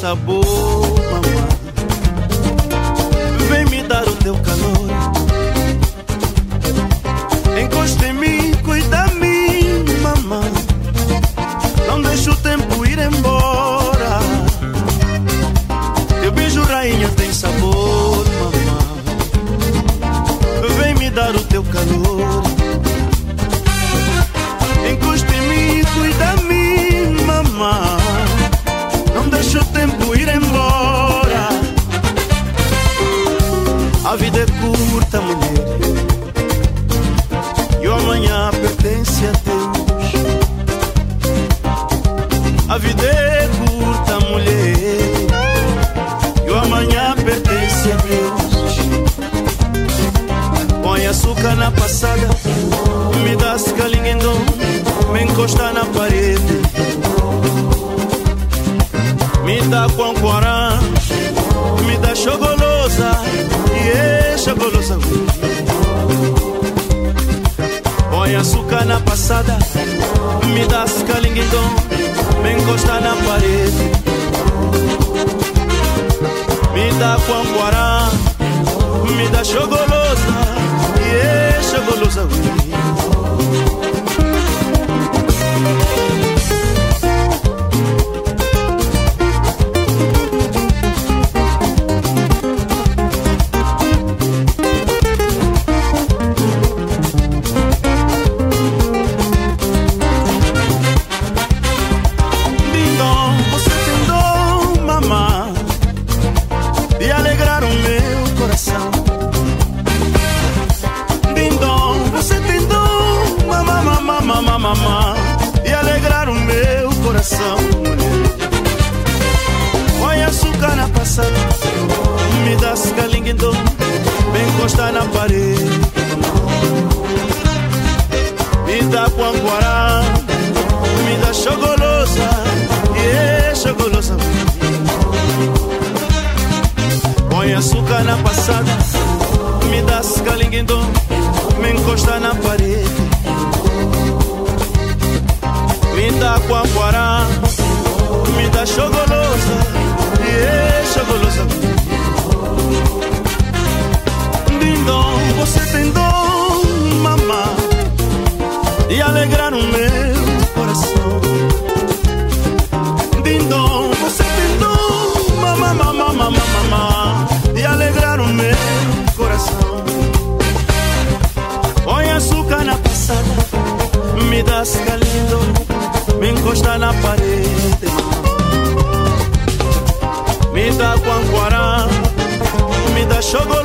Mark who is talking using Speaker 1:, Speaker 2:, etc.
Speaker 1: sabor, mamãe. Vem me dar o teu calor. Encosta em mim, cuida de mim, mamãe. Não deixa o tempo ir embora. Teu beijo, rainha, tem sabor, mamãe. Vem me dar o teu calor. Encosta em mim, cuida de mim, mamãe. Não deixa o tempo ir embora. A vida é curta, mulher, e o amanhã pertence a Deus. A vida é curta, mulher, e o amanhã pertence a Deus. Põe açúcar na passada, me dá escalinguendom, me encosta na parede. Me dá quanquarã, me dá chogolosa, e é chogolosa. Põe açúcar na passada, me dá escalinguendom, me encosta na parede. Me dá quanquarã, me dá chogolosa, e é chogolosa. E alegrar o meu coração. Põe açúcar na passada, me dá escalinguendom, vem encostar na parede. Me dá quanquarã, me dá chogolosa, e é chogolosa. Põe açúcar na passada, me dá escalinguendom, me encosta na parede. Me dá quanquarã, me dá chogolosa, e é chogolosa. Dindom, você tem dom, mamá, de alegrar o meu coração. Dindom, você tem dom, mamá, mamá, mamá, mamá, de alegrar o meu coração. Põe açúcar na passada, me dá escalinguendom, me encosta na parede. Me dá quanquarã, me dá chocolate.